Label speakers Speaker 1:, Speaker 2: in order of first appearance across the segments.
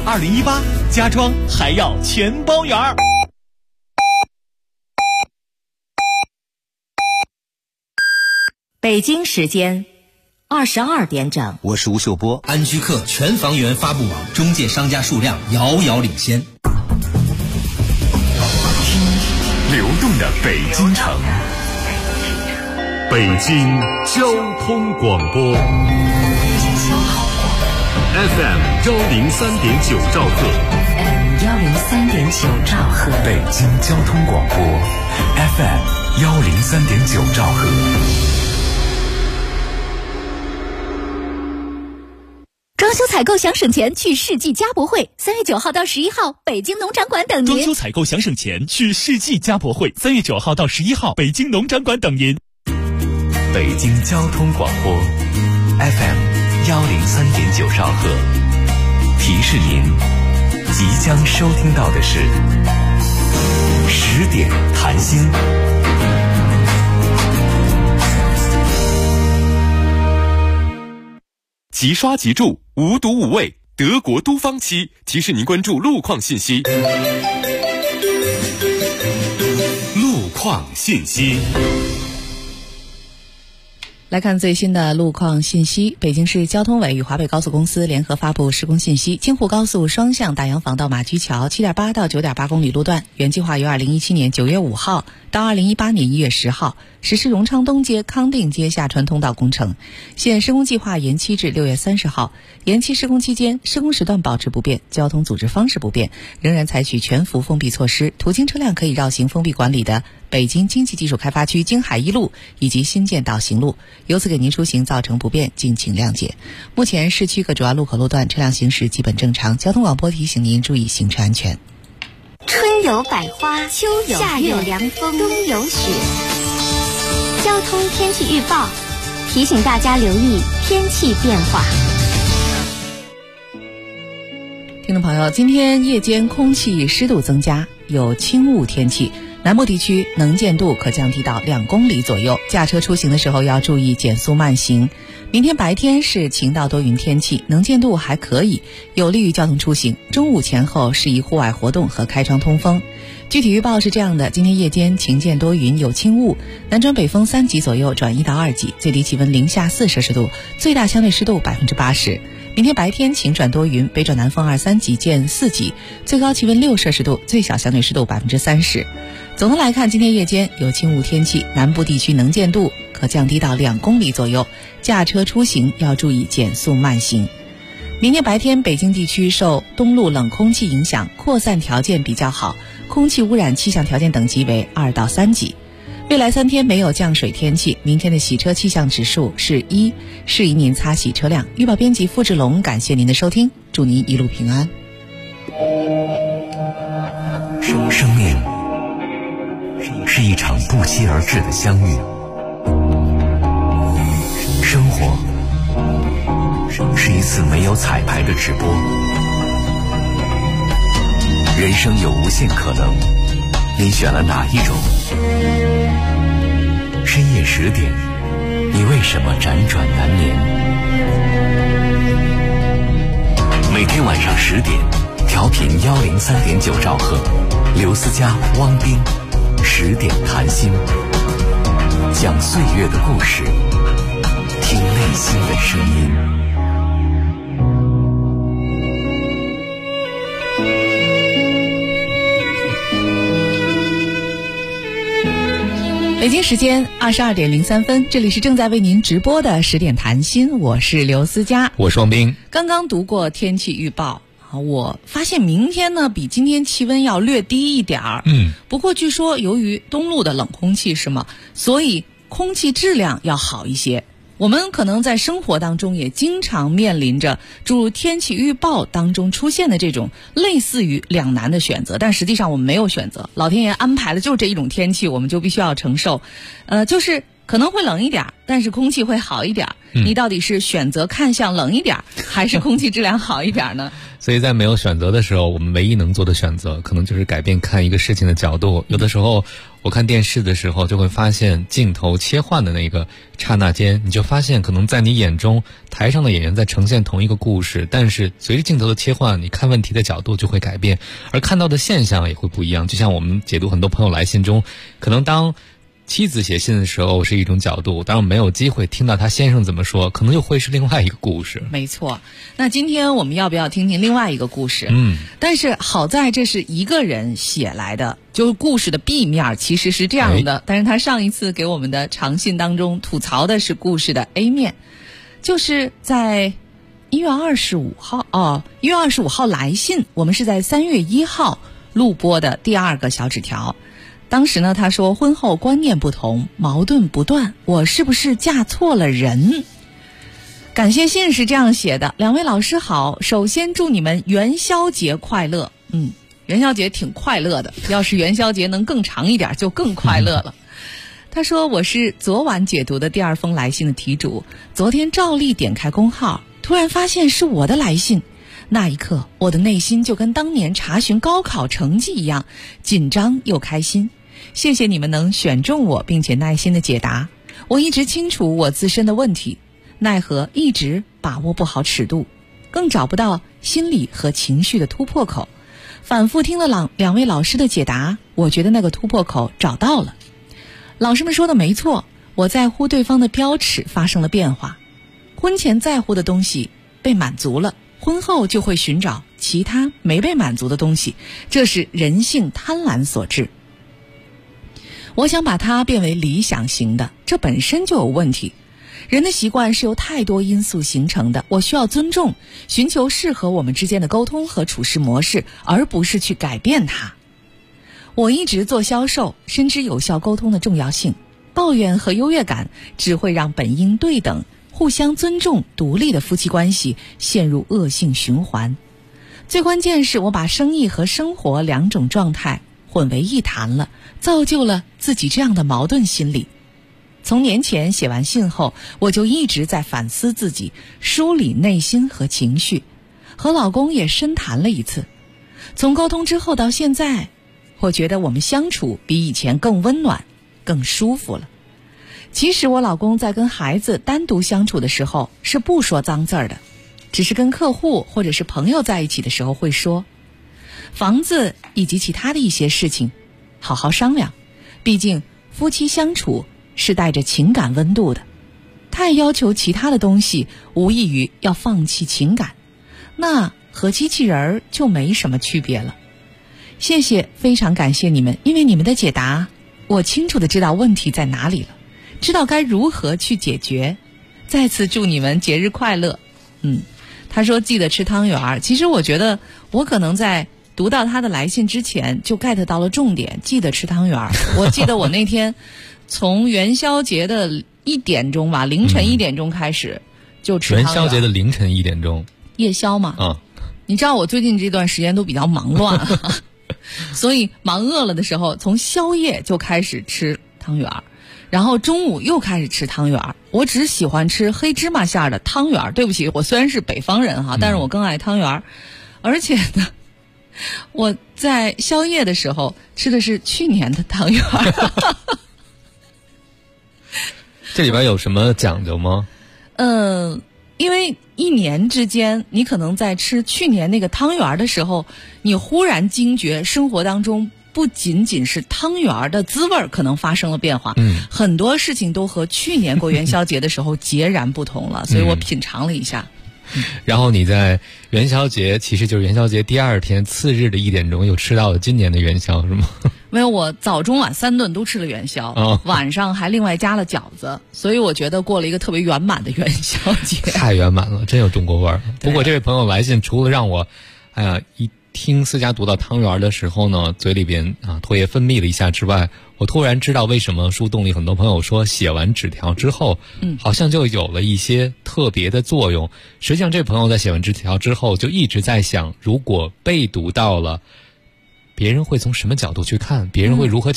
Speaker 1: 2018家装还要全包圆儿。
Speaker 2: 北京时间22点整，
Speaker 3: 我是吴秀波。
Speaker 4: 安居客全房源发布网，中介商家数量遥遥领先。
Speaker 5: 听流动的北京城，北京交通广播 FM 103.9兆赫
Speaker 2: 103.9兆赫，
Speaker 5: 北京交通广播 FM 103.9兆赫。
Speaker 6: 装修采购想省钱，去世纪家博会，3月9号到11号，北京农展馆等您。
Speaker 1: 装修采购想省钱，去世纪家博会，3月9号到11号，北京农展馆等您。
Speaker 5: 北京交通广播 FM 103.9兆赫，提示您即将收听到的是10点谈心。
Speaker 7: 即刷即住，无毒无味，德国都方漆提示您关注路况信息。路况信息。
Speaker 8: 来看最新的路况信息。北京市交通委与华北高速公司联合发布施工信息，京沪高速双向大洋坊到马驹桥 7.8 到 9.8 公里路段，原计划于2017年9月5号到2018年1月10号实施荣昌东街、康定街下穿通道工程，现施工计划延期至6月30号。延期施工期间，施工时段保持不变，交通组织方式不变，仍然采取全幅封闭措施，途经车辆可以绕行封闭管理的北京经济技术开发区京海一路以及新建岛行路，由此给您出行造成不便，敬请谅解。目前市区各主要路口路段车辆行驶基本正常，交通广播提醒您注意行车安全。
Speaker 6: 春有百花，秋有夏有凉风，冬有雪。交通天气预报提醒大家留意天气变化。
Speaker 8: 听众朋友，今天夜间空气湿度增加，有轻雾天气，南部地区能见度可降低到2公里左右，驾车出行的时候要注意减速慢行。明天白天是晴到多云天气，能见度还可以，有利于交通出行。中午前后适宜户外活动和开窗通风。具体预报是这样的：今天夜间晴见多云，有轻雾，南转北风3级左右转1到2级，最低气温零下4摄氏度，最大相对湿度80%。明天白天晴转多云，北转南风2、3级见4级，最高气温6摄氏度，最小相对湿度30%。总的来看，今天夜间有轻雾天气，南部地区能见度可降低到2公里左右，驾车出行要注意减速慢行。明天白天，北京地区受东路冷空气影响，扩散条件比较好，空气污染气象条件等级为2到3级。未来3天没有降水天气，明天的洗车气象指数是1，适宜您擦洗车辆。预报编辑付志龙，感谢您的收听，祝您一路平安。
Speaker 5: 生命是一场不期而至的相遇，生活是一次没有彩排的直播，人生有无限可能，你选了哪一种？深夜10点，你为什么辗转难眠？每天晚上10点，调频103.9兆赫，刘思佳、汪斌10点谈心，讲岁月的故事，听内心的声音。
Speaker 8: 北京时间22点03分，这里是正在为您直播的10点谈心，我是刘思佳，
Speaker 3: 我是汪斌。
Speaker 8: 刚刚读过天气预报，我发现明天呢比今天气温要略低一点儿。不过据说由于东路的冷空气是吗，所以空气质量要好一些。我们可能在生活当中也经常面临着诸如天气预报当中出现的这种类似于两难的选择，但实际上我们没有选择，老天爷安排的就是这一种天气，我们就必须要承受。就是可能会冷一点，但是空气会好一点。你到底是选择看向冷一点，还是空气质量好一点呢？
Speaker 3: 所以在没有选择的时候，我们唯一能做的选择可能就是改变看一个事情的角度。有的时候我看电视的时候就会发现镜头切换的那个刹那间，你就发现可能在你眼中台上的演员在呈现同一个故事，但是随着镜头的切换，你看问题的角度就会改变，而看到的现象也会不一样。就像我们解读很多朋友来信中，可能当妻子写信的时候是一种角度，当然没有机会听到他先生怎么说，可能就会是另外一个故事。
Speaker 8: 没错。那今天我们要不要听听另外一个故事？但是好在这是一个人写来的，就是故事的 B 面其实是这样的，但是他上一次给我们的长信当中吐槽的是故事的 A 面，就是在1月25号来信，我们是在3月1号录播的第2个小纸条。当时呢，他说婚后观念不同，矛盾不断，我是不是嫁错了人？感谢信是这样写的：两位老师好，首先祝你们元宵节快乐。元宵节挺快乐的，要是元宵节能更长一点就更快乐了。他说我是昨晚解读的第2封来信的题主，昨天照例点开公号，突然发现是我的来信，那一刻我的内心就跟当年查询高考成绩一样，紧张又开心。谢谢你们能选中我并且耐心的解答，我一直清楚我自身的问题，奈何一直把握不好尺度，更找不到心理和情绪的突破口。反复听了两位老师的解答，我觉得那个突破口找到了。老师们说的没错，我在乎对方的标尺发生了变化，婚前在乎的东西被满足了，婚后就会寻找其他没被满足的东西，这是人性贪婪所致。我想把它变为理想型的，这本身就有问题。人的习惯是由太多因素形成的，我需要尊重，寻求适合我们之间的沟通和处事模式，而不是去改变它。我一直做销售，深知有效沟通的重要性，抱怨和优越感只会让本应对等、互相尊重、独立的夫妻关系陷入恶性循环。最关键是我把生意和生活2种状态混为一谈了，造就了自己这样的矛盾心理。从年前写完信后，我就一直在反思自己，梳理内心和情绪，和老公也深谈了一次。从沟通之后到现在，我觉得我们相处比以前更温暖，更舒服了。其实我老公在跟孩子单独相处的时候是不说脏字儿的，只是跟客户或者是朋友在一起的时候会说。房子以及其他的一些事情好好商量，毕竟夫妻相处是带着情感温度的，太要求其他的东西无异于要放弃情感，那和机器人就没什么区别了。谢谢，非常感谢你们，因为你们的解答我清楚地知道问题在哪里了，知道该如何去解决。再次祝你们节日快乐。他说记得吃汤圆，其实我觉得我可能在读到他的来信之前就 get 到了重点，记得吃汤圆。我记得我那天从元宵节的1点钟吧，凌晨1点钟开始就吃汤圆。
Speaker 3: 元宵节的凌晨1点钟，
Speaker 8: 夜宵嘛。你知道我最近这段时间都比较忙乱所以忙饿了的时候，从宵夜就开始吃汤圆，然后中午又开始吃汤圆。我只喜欢吃黑芝麻馅的汤圆，对不起，我虽然是北方人但是我更爱汤圆。而且呢，我在宵夜的时候吃的是去年的汤圆
Speaker 3: 这里边有什么讲究吗？
Speaker 8: 因为1年之间，你可能在吃去年那个汤圆的时候，你忽然惊觉生活当中不仅仅是汤圆的滋味可能发生了变化，很多事情都和去年过元宵节的时候截然不同了，所以我品尝了一下。
Speaker 3: 然后你在元宵节，其实就是元宵节第2天次日的1点钟又吃到了今年的元宵，是吗？
Speaker 8: 没有，我早中晚3顿都吃了元宵，晚上还另外加了饺子，所以我觉得过了一个特别圆满的元宵节。
Speaker 3: 太圆满了，真有中国味儿。不过这位朋友来信，除了让我一听思佳读到汤圆的时候呢，嘴里边唾液分泌了一下之外，我突然知道为什么树洞里很多朋友说写完纸条之后好像就有了一些特别的作用。实际上这位朋友在写完纸条之后就一直在想，如果被读到了，别人会从什么角度去看，别人会如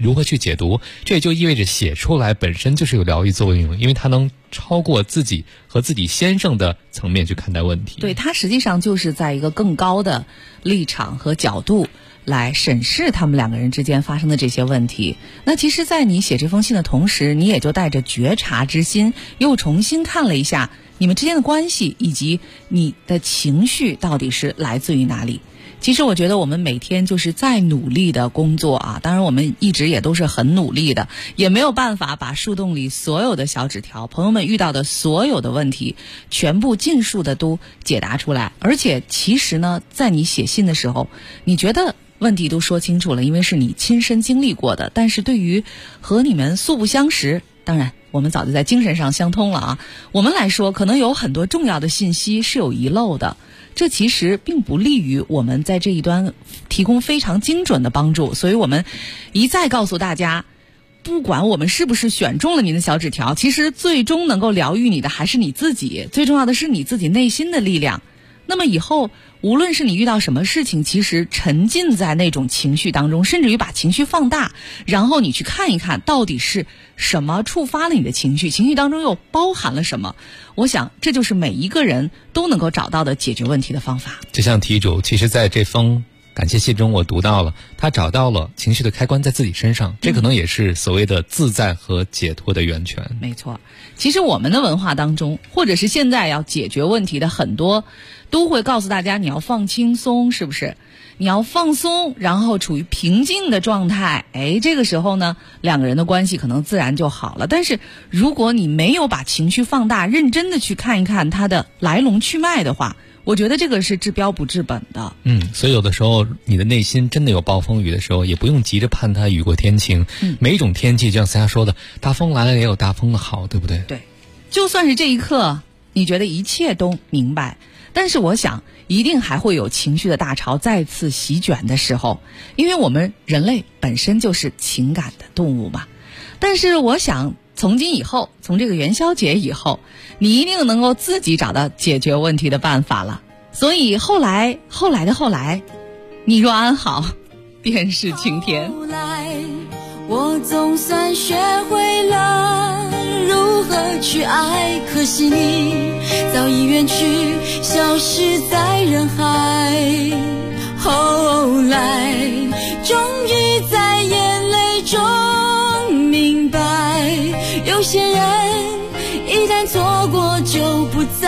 Speaker 3: 如何去解读，这也就意味着写出来本身就是有疗愈作用，因为它能超过自己和自己先生的层面去看待问题。
Speaker 8: 对，它实际上就是在一个更高的立场和角度来审视他们两个人之间发生的这些问题。那其实在你写这封信的同时，你也就带着觉察之心又重新看了一下你们之间的关系，以及你的情绪到底是来自于哪里。其实我觉得我们每天就是在努力的工作啊，当然我们一直也都是很努力的，也没有办法把树洞里所有的小纸条，朋友们遇到的所有的问题全部尽数的都解答出来。而且其实呢，在你写信的时候，你觉得问题都说清楚了，因为是你亲身经历过的，但是对于和你们素不相识，当然我们早就在精神上相通了啊，我们来说可能有很多重要的信息是有遗漏的，这其实并不利于我们在这一端提供非常精准的帮助。所以我们一再告诉大家，不管我们是不是选中了您的小纸条，其实最终能够疗愈你的还是你自己，最重要的是你自己内心的力量。那么以后无论是你遇到什么事情，其实沉浸在那种情绪当中，甚至于把情绪放大，然后你去看一看到底是什么触发了你的情绪，情绪当中又包含了什么。我想这就是每一个人都能够找到的解决问题的方法。
Speaker 3: 就像题主其实在这封感谢信中我读到了，他找到了情绪的开关在自己身上，这可能也是所谓的自在和解脱的源泉。
Speaker 8: 没错，其实我们的文化当中，或者是现在要解决问题的很多都会告诉大家你要放轻松，是不是？你要放松，然后处于平静的状态，这个时候呢，两个人的关系可能自然就好了。但是如果你没有把情绪放大，认真的去看一看它的来龙去脉的话，我觉得这个是治标不治本的。
Speaker 3: 所以有的时候你的内心真的有暴风雨的时候，也不用急着盼它雨过天晴。每一种天气就像思佳说的，大风来了也有大风的好，对不对？
Speaker 8: 对，就算是这一刻你觉得一切都明白，但是我想一定还会有情绪的大潮再次席卷的时候，因为我们人类本身就是情感的动物嘛。但是我想从今以后，从这个元宵节以后，你一定能够自己找到解决问题的办法了。所以后来的后来，你若安好，便是晴天。
Speaker 9: 后来我总算学会了如何去爱，可惜你早已远去，消失在人海。后来终于在眼泪中明白，有些人一旦错过就不再。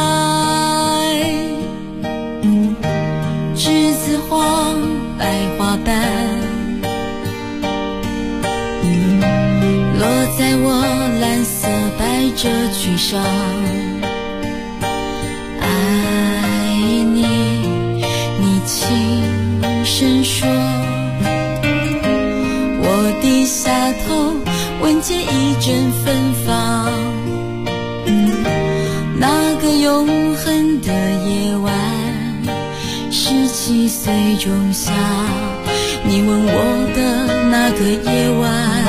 Speaker 9: 栀子花白花瓣落在我蓝色百褶裙上，爱你，你轻声说，我低下头闻见一阵芬芳。那个永恒的夜晚，17岁仲夏，你吻我的那个夜晚，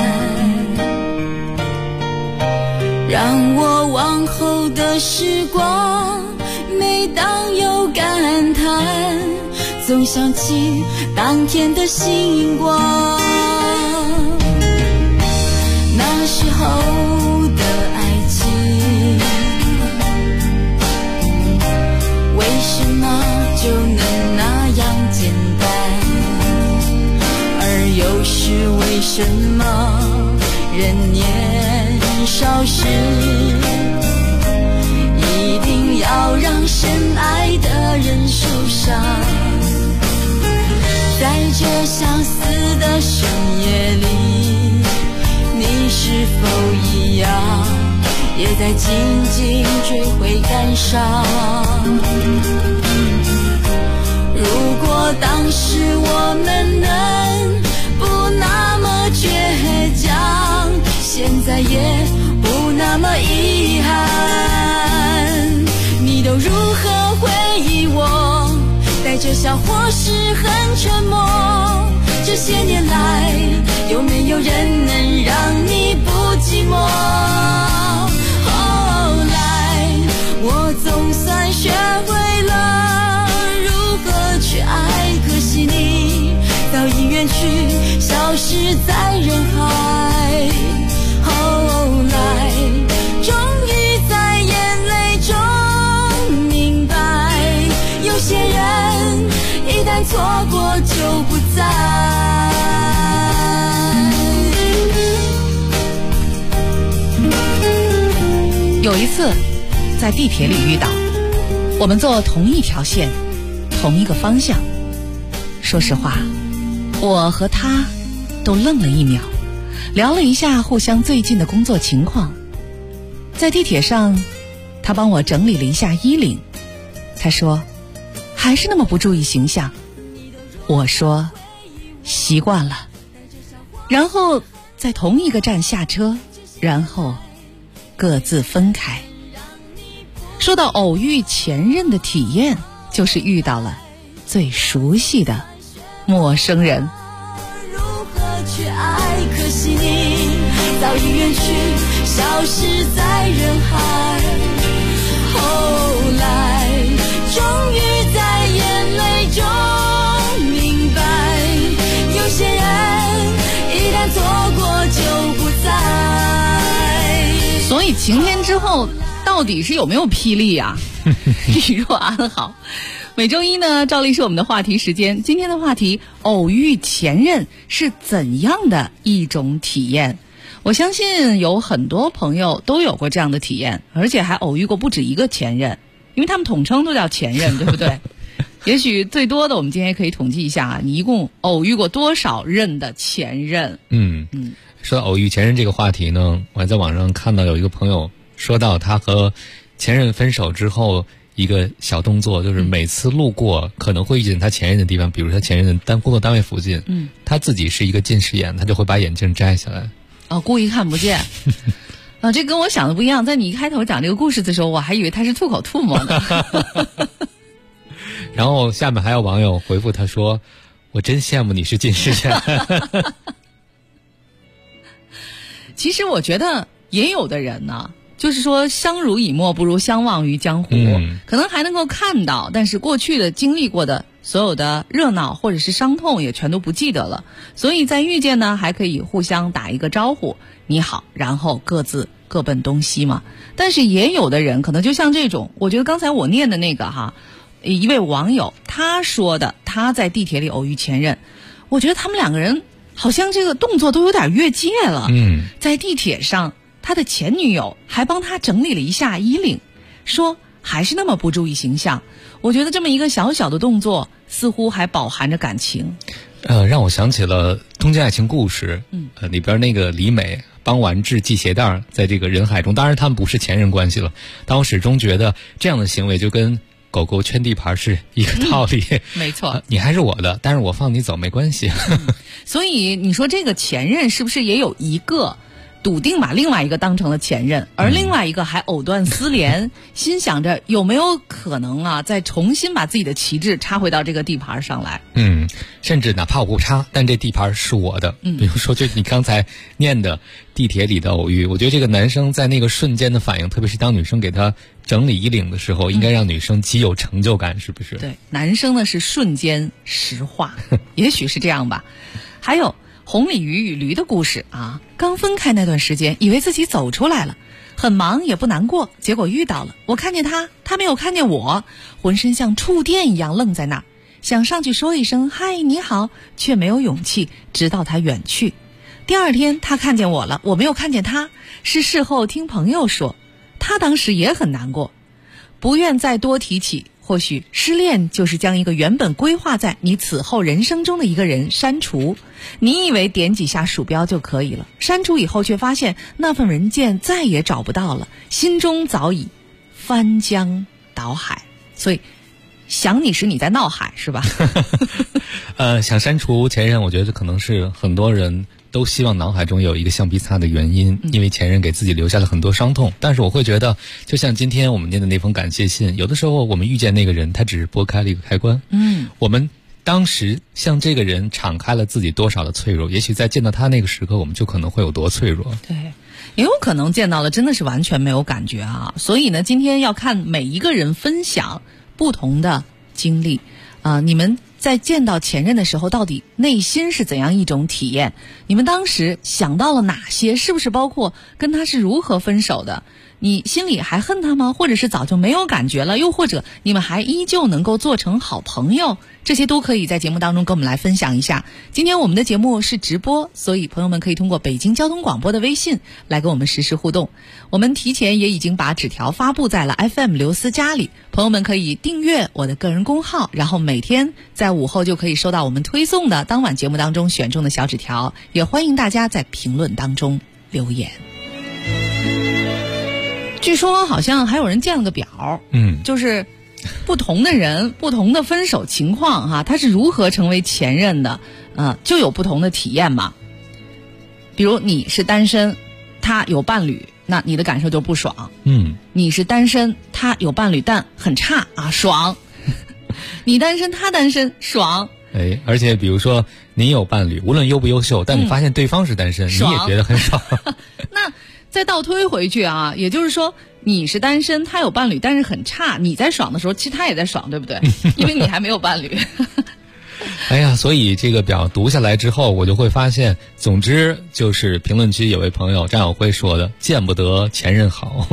Speaker 9: 让我往后的时光，每当有感叹，总想起当天的星光。那时候的爱情，为什么就能那样简单？而又是为什么人年少时一定要让深爱的人受伤？在这相似的深夜里，你是否一样也在静静追悔感伤？如果当时我们能不那么倔强，现在也不那么遗憾。你都如何回忆我？带着笑或是很沉默。这些年来，有没有人能让你不寂寞？后来我总算学会了如何去爱，可惜你早已远去，消失在人旦错过就不再。
Speaker 8: 有一次在地铁里遇到，我们坐同一条线，同一个方向。说实话，我和他都愣了一秒，聊了一下互相最近的工作情况。在地铁上，他帮我整理了一下衣领，他说还是那么不注意形象，我说习惯了。然后在同一个站下车，然后各自分开。说到偶遇前任的体验，就是遇到了最熟悉的陌生人。
Speaker 9: 如何去爱，可惜你早已远去，消失在人海。后来终于在眼泪中明白，有些人一旦错过就不再。
Speaker 8: 所以晴天之后到底是有没有霹雳啊？你若安好。每周一呢，照例是我们的话题时间。今天的话题，偶遇前任是怎样的一种体验？我相信有很多朋友都有过这样的体验，而且还偶遇过不止一个前任，因为他们统称都叫前任，对不对？也许最多的，我们今天也可以统计一下，你一共偶遇过多少任的前任？
Speaker 3: 说到偶遇前任这个话题呢，我还在网上看到有一个朋友说到他和前任分手之后一个小动作，就是每次路过可能会遇见他前任的地方，比如他前任的工作单位附近，他自己是一个近视眼，他就会把眼镜摘下来，
Speaker 8: 故意看不见。这跟我想的不一样。在你一开头讲这个故事的时候，我还以为他是吐口吐沫呢。
Speaker 3: 然后下面还有网友回复他说：“我真羡慕你是近视眼。”
Speaker 8: 其实我觉得也有的人呢，就是说相濡以沫不如相忘于江湖，可能还能够看到，但是过去的经历过的所有的热闹或者是伤痛也全都不记得了，所以在遇见呢还可以互相打一个招呼，你好，然后各奔东西嘛。但是也有的人可能就像这种，我觉得刚才我念的那个一位网友他说的，他在地铁里偶遇前任，我觉得他们两个人好像这个动作都有点越界了。在地铁上，他的前女友还帮他整理了一下衣领，说还是那么不注意形象。我觉得这么一个小小的动作似乎还饱含着感情。
Speaker 3: 让我想起了《东京爱情故事》里边那个李美帮完治系鞋带，在这个人海中，当然他们不是前任关系了，但我始终觉得这样的行为就跟狗狗圈地盘是一个道理。
Speaker 8: 没错，
Speaker 3: 你还是我的，但是我放你走没关系。
Speaker 8: 所以你说这个前任是不是也有一个笃定把另外一个当成了前任，而另外一个还藕断丝连，心想着有没有可能再重新把自己的旗帜插回到这个地盘上来。
Speaker 3: 甚至哪怕我不插，但这地盘是我的。比如说就你刚才念的地铁里的偶遇，我觉得这个男生在那个瞬间的反应，特别是当女生给他整理衣领的时候，应该让女生极有成就感，是不是？
Speaker 8: 对，男生呢是瞬间石化，也许是这样吧。还有红鲤鱼与驴的故事刚分开那段时间，以为自己走出来了，很忙也不难过，结果遇到了，我看见他，他没有看见我，浑身像触电一样愣在那儿，想上去说一声嗨你好，却没有勇气，直到他远去。第二天他看见我了，我没有看见他，是事后听朋友说，他当时也很难过，不愿再多提起。或许失恋就是将一个原本规划在你此后人生中的一个人删除，你以为点几下鼠标就可以了，删除以后却发现那份文件再也找不到了，心中早已翻江倒海。所以想你时你在闹海是吧？
Speaker 3: 想删除前任，我觉得可能是很多人都希望脑海中有一个橡皮擦的原因，因为前任给自己留下了很多伤痛。但是我会觉得，就像今天我们念的那封感谢信，有的时候我们遇见那个人，他只是拨开了一个开关。我们当时向这个人敞开了自己多少的脆弱，也许在见到他那个时刻，我们就可能会有多脆弱。
Speaker 8: 对，也有可能见到的真的是完全没有感觉所以呢，今天要看每一个人分享不同的经历你们在见到前任的时候，到底内心是怎样一种体验？你们当时想到了哪些？是不是包括跟他是如何分手的？ 你心里还恨他吗？或者是早就没有感觉了？又或者你们还依旧能够做成好朋友？这些都可以在节目当中跟我们来分享一下。今天我们的节目是直播，所以朋友们可以通过北京交通广播的微信来跟我们实时互动。我们提前也已经把纸条发布在了 FM 刘思佳里，朋友们可以订阅我的个人公号，然后每天在午后就可以收到我们推送的当晚节目当中选中的小纸条。也欢迎大家在评论当中留言。据说好像还有人建了个表，就是不同的人不同的分手情况哈，他是如何成为前任的，就有不同的体验嘛。比如你是单身，他有伴侣，那你的感受就不爽。你是单身，他有伴侣但很差啊，爽。你单身他单身，爽。
Speaker 3: 而且比如说你有伴侣，无论优不优秀，但你发现对方是单身，你也觉得很爽。
Speaker 8: 那再倒推回去啊，也就是说你是单身，他有伴侣但是很差，你在爽的时候其实他也在爽，对不对？因为你还没有伴侣。
Speaker 3: 哎呀，所以这个表读下来之后，我就会发现，总之就是评论区有位朋友张晓辉说的，见不得前任好。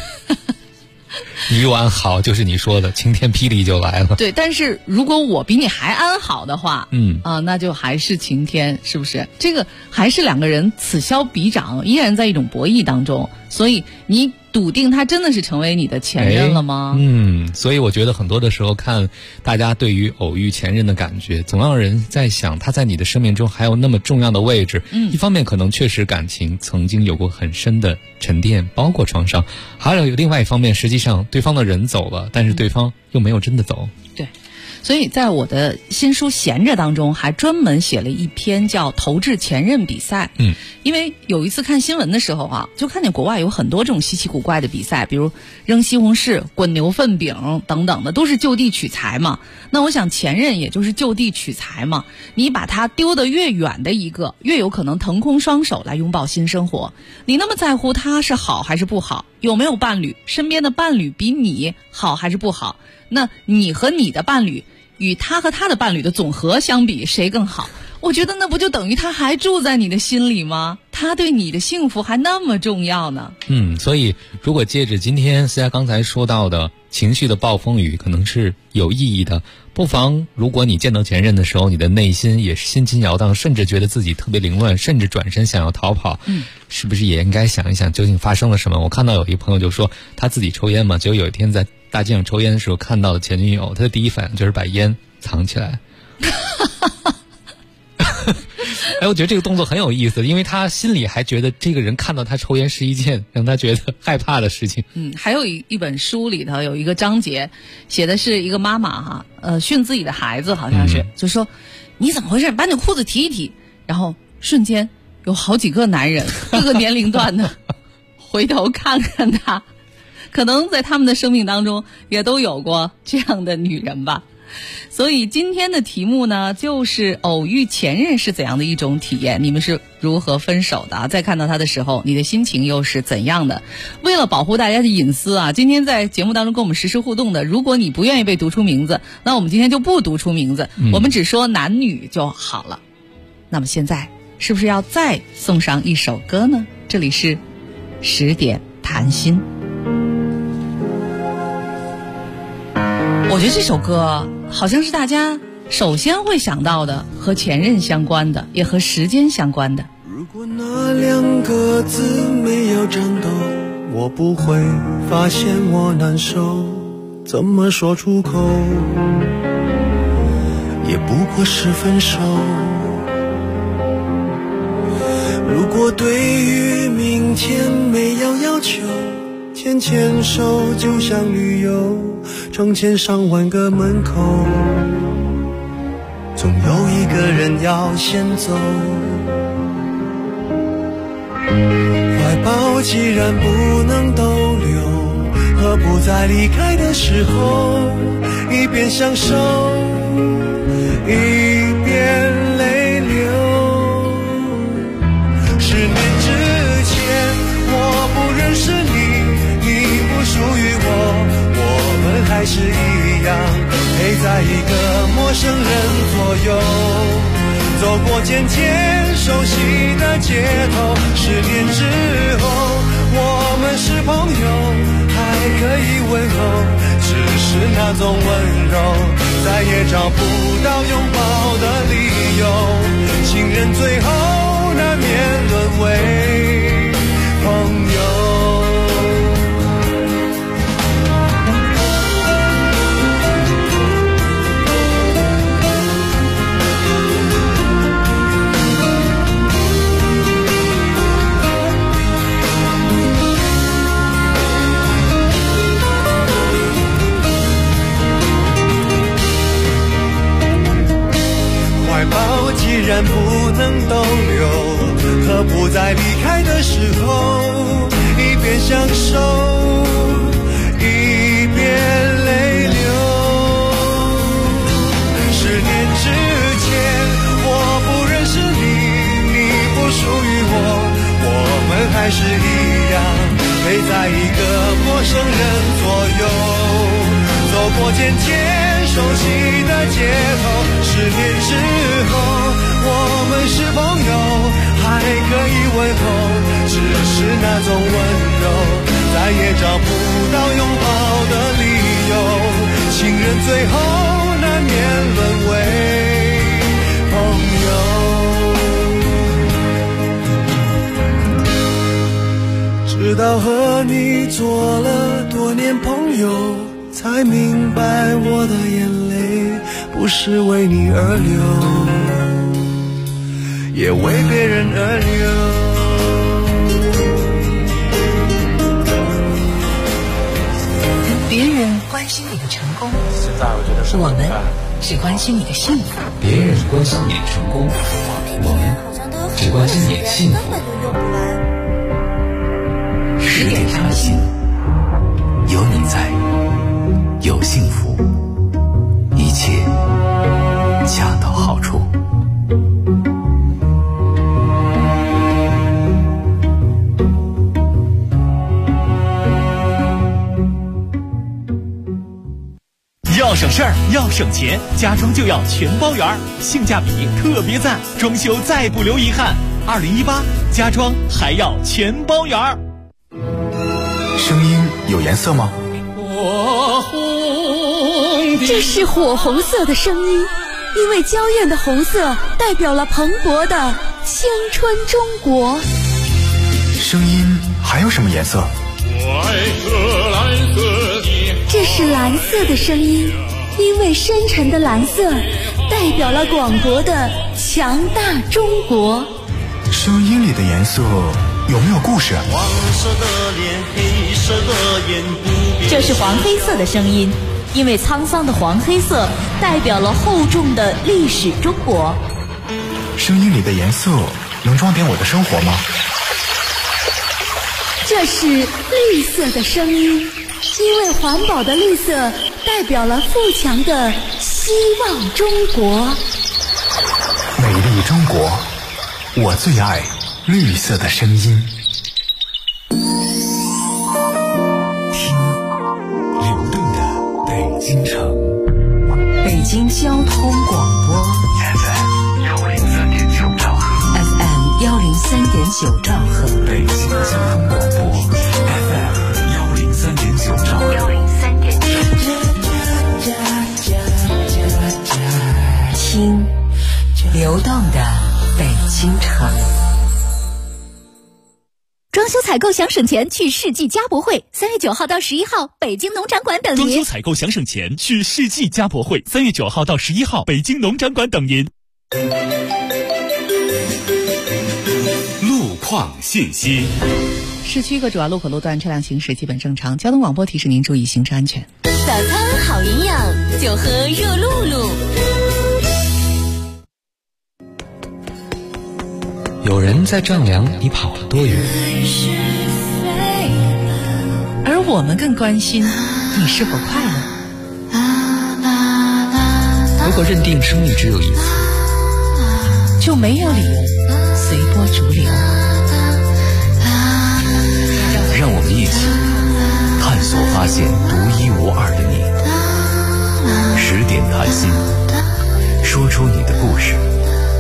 Speaker 3: 你安好就是你说的晴天霹雳就来了。
Speaker 8: 对，但是如果我比你还安好的话，那就还是晴天，是不是？这个还是两个人此消彼长，依然在一种博弈当中。所以你笃定他真的是成为你的前任了吗？
Speaker 3: 所以我觉得很多的时候看大家对于偶遇前任的感觉，总让人在想他在你的生命中还有那么重要的位置。一方面可能确实感情曾经有过很深的沉淀，包括创伤，还有另外一方面，实际上对方的人走了，但是对方又没有真的走。
Speaker 8: 对，所以在我的新书闲着当中还专门写了一篇叫投掷前任比赛。因为有一次看新闻的时候啊，就看见国外有很多这种稀奇古怪的比赛，比如扔西红柿、滚牛粪饼等等的，都是就地取材嘛。那我想前任也就是就地取材嘛，你把它丢得越远的一个，越有可能腾空双手来拥抱新生活。你那么在乎他是好还是不好，有没有伴侣，身边的伴侣比你好还是不好，那你和你的伴侣与他和他的伴侣的总和相比，谁更好？我觉得那不就等于他还住在你的心里吗？他对你的幸福还那么重要呢。
Speaker 3: 所以如果借着今天思佳刚才说到的情绪的暴风雨可能是有意义的，不妨如果你见到前任的时候，你的内心也是心惊摇荡，甚至觉得自己特别凌乱，甚至转身想要逃跑，是不是也应该想一想究竟发生了什么？我看到有一个朋友就说他自己抽烟嘛，结果有一天在大街上抽烟的时候看到了前女友，他的第一反应就是把烟藏起来。我觉得这个动作很有意思，因为他心里还觉得这个人看到他抽烟是一件让他觉得害怕的事情。
Speaker 8: 还有一本书里头有一个章节写的是一个妈妈训自己的孩子，好像是就说你怎么回事，把你裤子提一提，然后瞬间有好几个男人各个年龄段的回头看看他，可能在他们的生命当中也都有过这样的女人吧。所以今天的题目呢，就是偶遇前任是怎样的一种体验？你们是如何分手的？在看到他的时候，你的心情又是怎样的？为了保护大家的隐私啊，今天在节目当中跟我们实时互动的，如果你不愿意被读出名字，那我们今天就不读出名字，我们只说男女就好了。那么现在是不是要再送上一首歌呢？这里是10点谈心。我觉得这首歌好像是大家首先会想到的，和前任相关的，也和时间相关的。
Speaker 10: 如果那2个字没有颤抖，我不会发现我难受，怎么说出口也不过是分手。如果对于明天没有要求，牵牵手就像旅游，成千上万个门口，总有一个人要先走。怀抱既然不能逗留，何不在离开的时候，一边享受一边泪流。10年之前我不认识你，你不属于我们还是一样陪在一个陌生人左右，走过渐渐熟悉的街头。10年之后我们是朋友，还可以问候，只是那种温柔再也找不到拥抱的理由，情人最后难免沦为朋友。怀抱既然不能逗留，何不在离开的时候一边享受一边泪流。10年之前我不认识你，你不属于我们还是一样陪在一个陌生人左右，走过渐渐熟悉的街头。10年之后我们是朋友，还可以问候，只是那种温柔再也找不到拥抱的理由，情人最后难免沦为朋友。直到和你做了多年朋友，才明白我的眼泪不是为你而流，也为别人而流。
Speaker 8: 别人关心你的成功，我们只关心你的幸福。
Speaker 3: 别人关心你的成功，我们只关心你的幸福。
Speaker 5: 10点谈心，有你在，有幸福，一切恰到好处。
Speaker 1: 要省事儿，要省钱，家装就要全包圆，性价比特别赞，装修再不留遗憾。2018家装还要全包圆。
Speaker 11: 声音有颜色吗？
Speaker 9: 这是火红色的声音，因为娇艳的红色代表了蓬勃的青春中国。
Speaker 11: 声音还有什么颜色？
Speaker 9: 这是蓝色的声音，因为深沉的蓝色代表了广博的强大中国。
Speaker 11: 声音里的颜色有没有故事？
Speaker 10: 黄色的脸，黑色的眼，
Speaker 2: 这是黄黑色的声音，因为沧桑的黄黑色代表了厚重的历史中国。
Speaker 11: 声音里的颜色能装点我的生活吗？
Speaker 9: 这是绿色的声音，因为环保的绿色代表了富强的希望中国。
Speaker 11: 美丽中国，我最爱绿色的声音。
Speaker 5: 听流动的北京城，
Speaker 2: 北京交通广播
Speaker 5: FM 103.9兆赫
Speaker 2: FM 103.9兆赫，
Speaker 5: 北京交通广播 FM 103.9兆赫
Speaker 2: 听流动的北京城。
Speaker 6: 装修采购想省钱，去世纪家博会，3月9号到11号，北京农展馆等您。
Speaker 1: 装修采购想省钱，去世纪家博会，3月9号到11号，北京农展馆等您。
Speaker 7: 路况信息。
Speaker 8: 市区各主要路口路段车辆行驶基本正常，交通广播提示您注意行车安全。
Speaker 6: 早餐好营养，就喝热露露。
Speaker 3: 有人在丈量你跑了多远，
Speaker 8: 而我们更关心你是否快乐。
Speaker 3: 如果认定生命只有一次，
Speaker 8: 就没有理由随波逐流。
Speaker 5: 让我们一起探索发现独一无二的你。10点谈心，说出你的故事，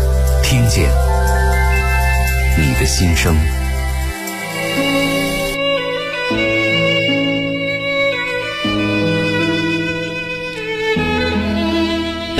Speaker 5: 听见你的心声。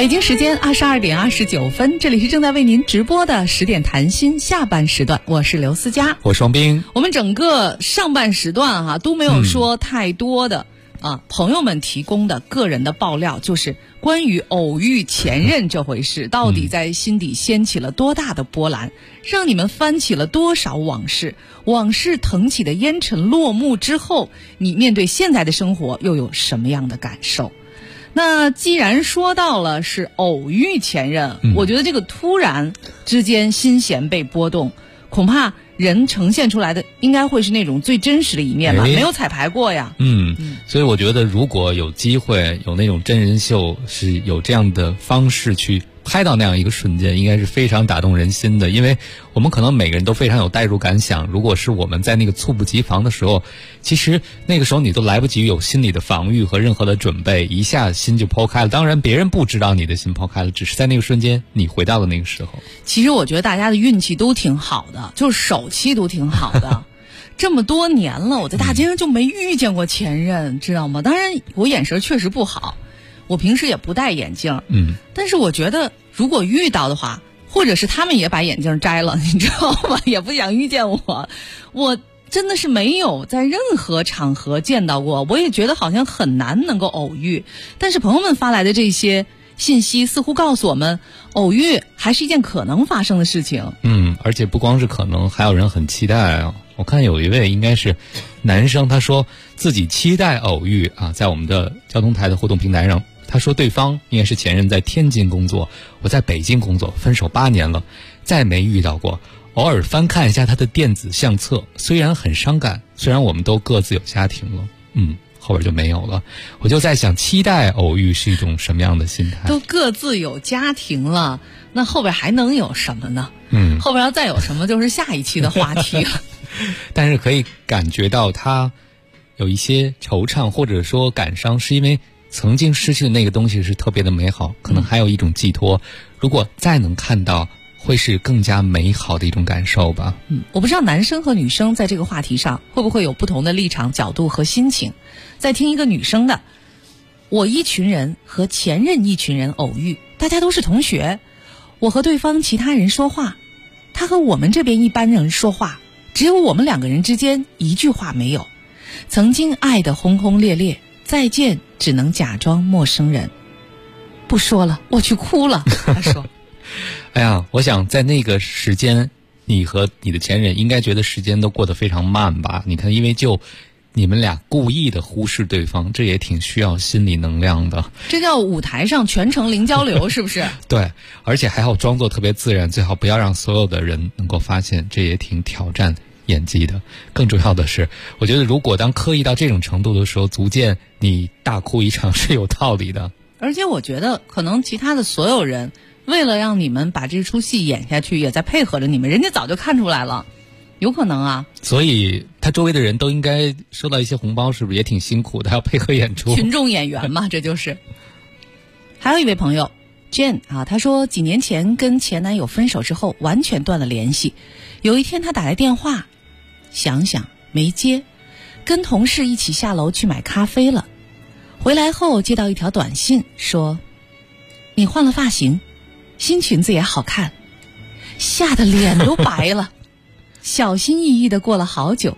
Speaker 8: 北京时间22点29分，这里是正在为您直播的10点谈心下半时段，我是刘思佳，
Speaker 3: 我是王斌。
Speaker 8: 我们整个上半时段都没有说太多的朋友们提供的个人的爆料，就是关于偶遇前任这回事，到底在心底掀起了多大的波澜，让你们翻起了多少往事？往事腾起的烟尘落幕之后，你面对现在的生活又有什么样的感受？那既然说到了是偶遇前任，我觉得这个突然之间心弦被波动，恐怕人呈现出来的应该会是那种最真实的一面吧，没有彩排过呀。
Speaker 3: 所以我觉得如果有机会有那种真人秀，是有这样的方式去拍到那样一个瞬间，应该是非常打动人心的。因为我们可能每个人都非常有代入感，想如果是我们在那个猝不及防的时候，其实那个时候你都来不及有心理的防御和任何的准备，一下心就抛开了。当然别人不知道你的心抛开了，只是在那个瞬间你回到了那个时候。
Speaker 8: 其实我觉得大家的运气都挺好的，就是手气都挺好的这么多年了，我在大街上就没遇见过前任，知道吗？当然我眼神确实不好，我平时也不戴眼镜，但是我觉得如果遇到的话，或者是他们也把眼镜摘了，你知道吗？也不想遇见我真的是没有在任何场合见到过，我也觉得好像很难能够偶遇。但是朋友们发来的这些信息似乎告诉我们，偶遇还是一件可能发生的事情。
Speaker 3: 而且不光是可能，还有人很期待啊。我看有一位应该是男生，他说自己期待偶遇在我们的交通台的互动平台上，他说对方应该是前任，在天津工作，我在北京工作，分手8年了，再没遇到过。偶尔翻看一下他的电子相册，虽然很伤感，虽然我们都各自有家庭了，后边就没有了。我就在想，期待偶遇是一种什么样的心态？
Speaker 8: 都各自有家庭了，那后边还能有什么呢？后边要再有什么，就是下一期的话题了。
Speaker 3: 但是可以感觉到他有一些惆怅，或者说感伤，是因为曾经失去的那个东西是特别的美好，可能还有一种寄托。如果再能看到，会是更加美好的一种感受吧。
Speaker 8: 我不知道男生和女生在这个话题上会不会有不同的立场、角度和心情。再听一个女生的，我一群人和前任一群人偶遇，大家都是同学，我和对方其他人说话，他和我们这边一般人说话，只有我们2个人之间一句话没有。曾经爱得轰轰烈烈，再见只能假装陌生人。不说了，我去哭了。他说
Speaker 3: 哎呀，我想在那个时间，你和你的前任应该觉得时间都过得非常慢吧。你看，因为就你们俩故意的忽视对方，这也挺需要心理能量的。
Speaker 8: 这叫舞台上全程零交流，是不是？
Speaker 3: 对，而且还要装作特别自然，最好不要让所有的人能够发现，这也挺挑战演技的。更重要的是，我觉得如果当刻意到这种程度的时候，足见你大哭一场是有道理的。
Speaker 8: 而且我觉得可能其他的所有人为了让你们把这出戏演下去，也在配合着你们，人家早就看出来了，有可能啊。
Speaker 3: 所以他周围的人都应该收到一些红包，是不是也挺辛苦的，还要配合演出？
Speaker 8: 群众演员嘛，这就是。还有一位朋友 Jane 她说几年前跟前男友分手之后，完全断了联系。有一天他打来电话，想想没接，跟同事一起下楼去买咖啡了。回来后接到一条短信，说你换了发型，新裙子也好看，吓得脸都白了。小心翼翼地过了好久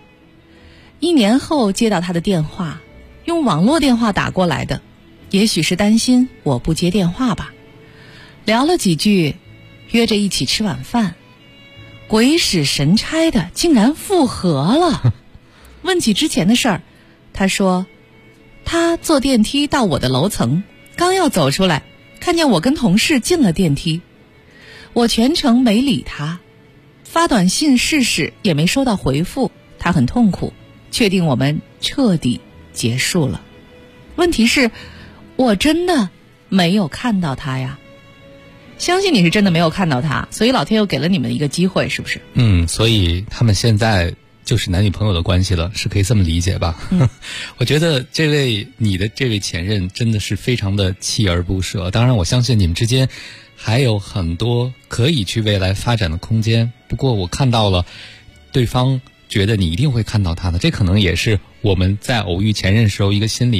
Speaker 8: ，1年后接到他的电话，用网络电话打过来的，也许是担心我不接电话吧。聊了几句，约着一起吃晚饭，鬼使神差的竟然复合了。问起之前的事儿，他说他坐电梯到我的楼层，刚要走出来，看见我跟同事进了电梯，我全程没理他，发短信试试也没收到回复，他很痛苦，确定我们彻底结束了。问题是我真的没有看到他呀。相信你是真的没有看到他，所以老天又给了你们一个机会，是不是？
Speaker 3: 所以他们现在就是男女朋友的关系了，是可以这么理解吧？我觉得你的这位前任真的是非常的锲而不舍。当然我相信你们之间还有很多可以去未来发展的空间，不过我看到了对方觉得你一定会看到他的，这可能也是我们在偶遇前任时候一个心理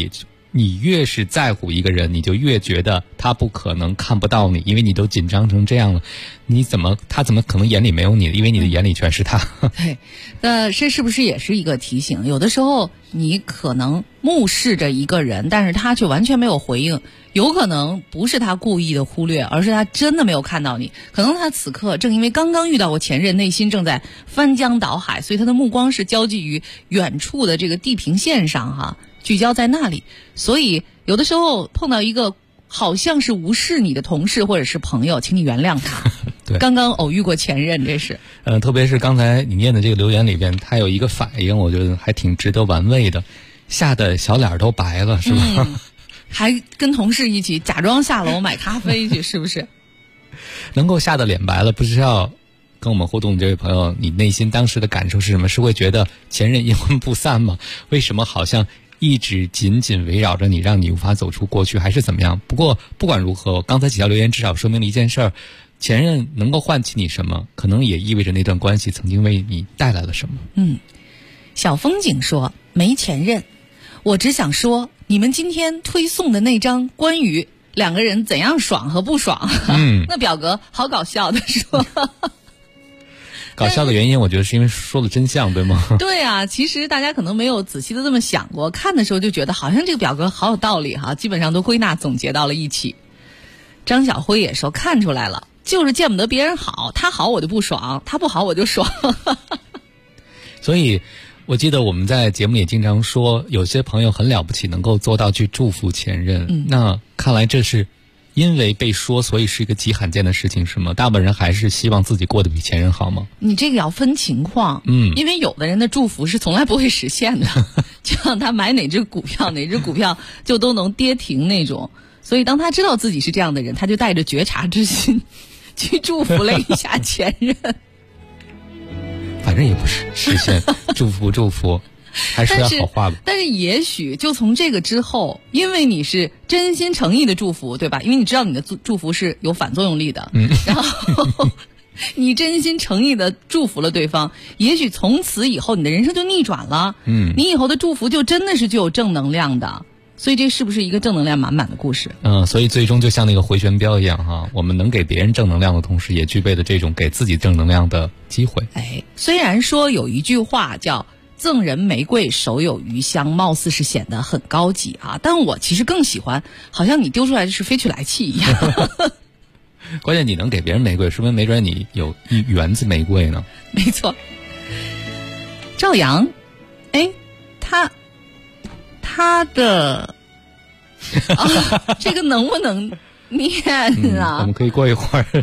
Speaker 3: 你越是在乎一个人，你就越觉得他不可能看不到你，因为你都紧张成这样了，他怎么可能眼里没有你？因为你的眼里全是他。
Speaker 8: 对，那这是不是也是一个提醒？有的时候你可能目视着一个人，但是他却完全没有回应，有可能不是他故意的忽略，而是他真的没有看到你。可能他此刻正因为刚刚遇到过前任，内心正在翻江倒海，所以他的目光是交际于远处的这个地平线上聚焦在那里。所以有的时候碰到一个好像是无视你的同事或者是朋友，请你原谅他。
Speaker 3: 对，
Speaker 8: 刚刚偶遇过前任，这是。
Speaker 3: 特别是刚才你念的这个留言里边，他有一个反应，我觉得还挺值得玩味的，吓得小脸都白了，是吧？
Speaker 8: 还跟同事一起假装下楼买咖啡去，是不是？
Speaker 3: 能够吓得脸白了，不知道跟我们互动的这位朋友，你内心当时的感受是什么？是会觉得前任阴魂不散吗？为什么好像一直紧紧围绕着你，让你无法走出过去，还是怎么样？不过不管如何，刚才几条留言至少说明了一件事儿：前任能够唤起你什么，可能也意味着那段关系曾经为你带来了什么。
Speaker 8: 小风景说没前任，我只想说你们今天推送的那张关于两个人怎样爽和不爽，那表格好搞笑的说。
Speaker 3: 搞笑的原因，我觉得是因为说了真相，对吗？
Speaker 8: 对啊，其实大家可能没有仔细的这么想过，看的时候就觉得好像这个表格好有道理基本上都归纳总结到了一起。张小辉也说看出来了，就是见不得别人好，他好我就不爽，他不好我就爽。
Speaker 3: 所以我记得我们在节目里也经常说，有些朋友很了不起，能够做到去祝福前任。那看来这是因为被说，所以是一个极罕见的事情，是吗？大部分人还是希望自己过得比前任好吗？
Speaker 8: 你这个要分情况，因为有的人的祝福是从来不会实现的，就像他买哪只股票就都能跌停那种。所以当他知道自己是这样的人，他就带着觉察之心去祝福了一下前任。
Speaker 3: 反正也不是实现，祝福还是说点好话吧。但是
Speaker 8: 也许就从这个之后，因为你是真心诚意的祝福，对吧？因为你知道你的祝福是有反作用力的，然后你真心诚意的祝福了对方，也许从此以后你的人生就逆转了。你以后的祝福就真的是具有正能量的。所以这是不是一个正能量满满的故事？
Speaker 3: 所以最终就像那个回旋镖一样我们能给别人正能量的同时，也具备了这种给自己正能量的机会。
Speaker 8: 虽然说有一句话叫赠人玫瑰手有余香，貌似是显得很高级但我其实更喜欢好像你丢出来的是飞去来气一样。
Speaker 3: 关键你能给别人玫瑰，说明没准你有一园子玫瑰呢。
Speaker 8: 没错。赵阳他的这个能不能念
Speaker 3: 我们可以过一会儿。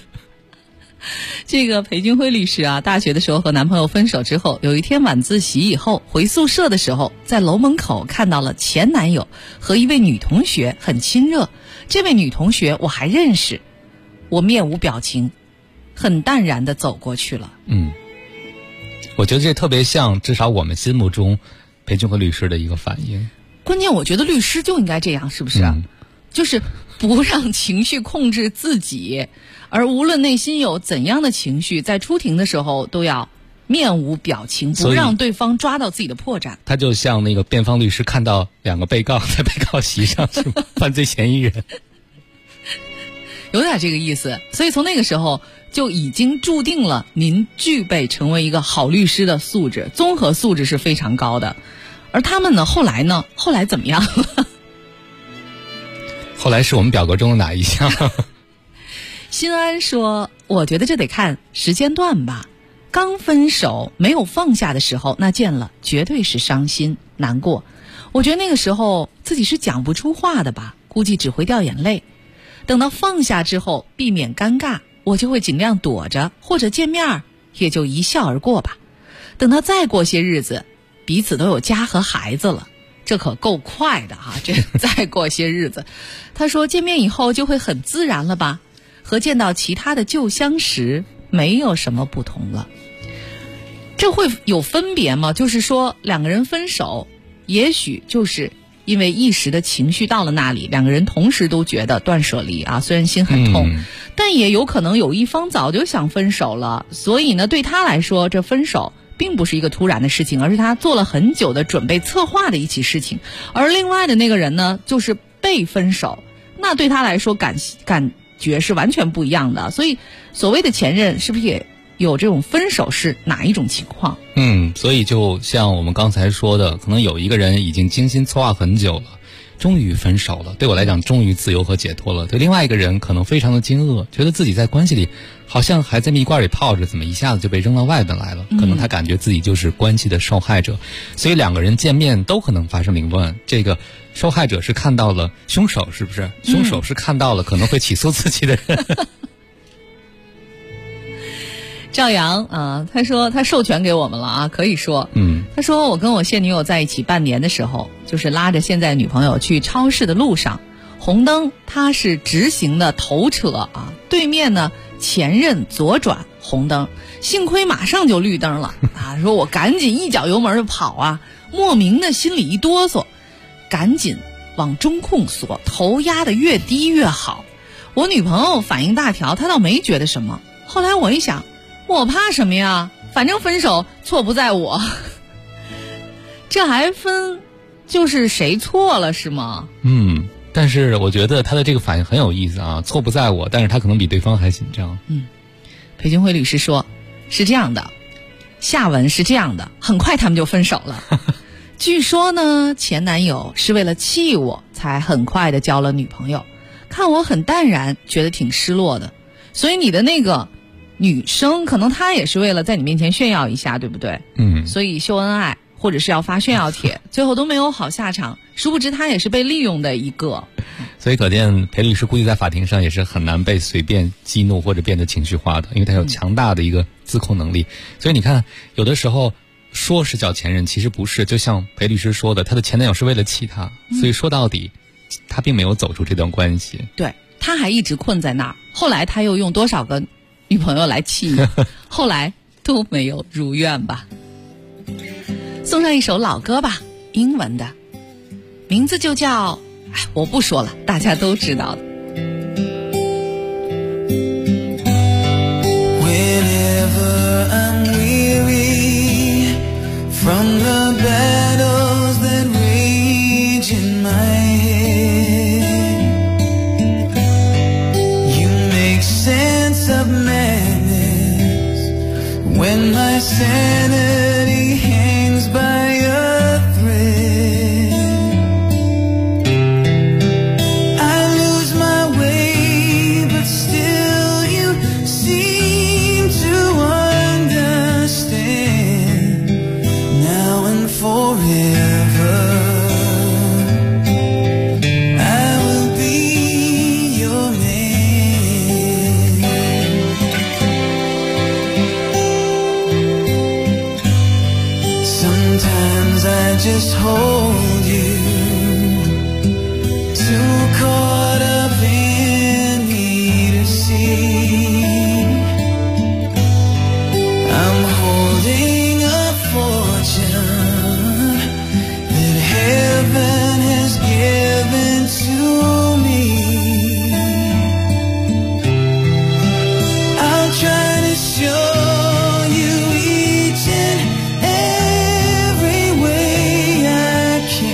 Speaker 8: 这个裴军辉律师大学的时候和男朋友分手之后，有一天晚自习以后回宿舍的时候，在楼门口看到了前男友和一位女同学很亲热。这位女同学我还认识，我面无表情，很淡然地走过去了。
Speaker 3: 我觉得这特别像至少我们心目中裴军辉律师的一个反应。
Speaker 8: 关键我觉得律师就应该这样，是不是就是不让情绪控制自己，而无论内心有怎样的情绪，在出庭的时候都要面无表情，不让对方抓到自己的破绽。
Speaker 3: 他就像那个辩方律师看到两个被告在被告席上是犯罪嫌疑人。
Speaker 8: 有点这个意思。所以从那个时候就已经注定了您具备成为一个好律师的素质，综合素质是非常高的。而他们呢，后来怎么样了？
Speaker 3: 后来是我们表格中的哪一项？
Speaker 8: 新安说，我觉得这得看时间段吧。刚分手没有放下的时候，那见了绝对是伤心难过。我觉得那个时候自己是讲不出话的吧，估计只会掉眼泪。等到放下之后，避免尴尬，我就会尽量躲着，或者见面也就一笑而过吧。等到再过些日子，彼此都有家和孩子了，这可够快的这再过些日子，他说见面以后就会很自然了吧，和见到其他的旧相识没有什么不同了。这会有分别吗？就是说两个人分手，也许就是因为一时的情绪到了那里，两个人同时都觉得断舍离虽然心很痛，但也有可能有一方早就想分手了，所以呢对他来说这分手并不是一个突然的事情，而是他做了很久的准备策划的一起事情。而另外的那个人呢，就是被分手，那对他来说感觉是完全不一样的。所以所谓的前任是不是也有这种分手是哪一种情况？
Speaker 3: 所以就像我们刚才说的，可能有一个人已经精心策划很久了，终于分手了，对我来讲终于自由和解脱了。对另外一个人可能非常的惊愕，觉得自己在关系里好像还在蜜罐里泡着，怎么一下子就被扔到外边来了，可能他感觉自己就是关系的受害者。所以两个人见面都可能发生凌乱，这个受害者是看到了凶手，是不是？凶手是看到了可能会起诉自己的人。
Speaker 8: 赵阳他说他授权给我们了啊，可以说他说我跟我现女友在一起半年的时候，就是拉着现在女朋友去超市的路上，红灯他是直行的头车啊，对面呢前任左转红灯，幸亏马上就绿灯了啊，说我赶紧一脚油门就跑啊，莫名的心里一哆嗦，赶紧往中控锁，头压得越低越好。我女朋友反应大条，她倒没觉得什么，后来我一想，我怕什么呀？反正分手错不在我，这还分就是谁错了是吗？
Speaker 3: 但是我觉得他的这个反应很有意思啊，错不在我，但是他可能比对方还紧张。
Speaker 8: 裴军辉律师说，是这样的，下文是这样的，很快他们就分手了。据说呢，前男友是为了气我才很快的交了女朋友，看我很淡然，觉得挺失落的，所以你的那个女生可能她也是为了在你面前炫耀一下，对不对？所以秀恩爱或者是要发炫耀帖，最后都没有好下场，殊不知她也是被利用的一个。
Speaker 3: 所以可见裴律师估计在法庭上也是很难被随便激怒或者变得情绪化的，因为他有强大的一个自控能力。所以你看，有的时候说是叫前任，其实不是，就像裴律师说的，他的前男友是为了气他，所以说到底他并没有走出这段关系。
Speaker 8: 对，他还一直困在那儿，后来他又用多少个女朋友来气你，后来都没有如愿吧。送上一首老歌吧，英文的，名字就叫我不说了，大家都知道的。
Speaker 9: Whenever I'm weary from the battles that rage in my head, you make sense of madness when my sanity hangs by a thread. I lose my way, but still you seem to understand now and forever. I will be your man. Sometimes I just hold you, too caught up in me to see. I'm holding a fortune that heaven has given to me. I'll try to show you each and every way I can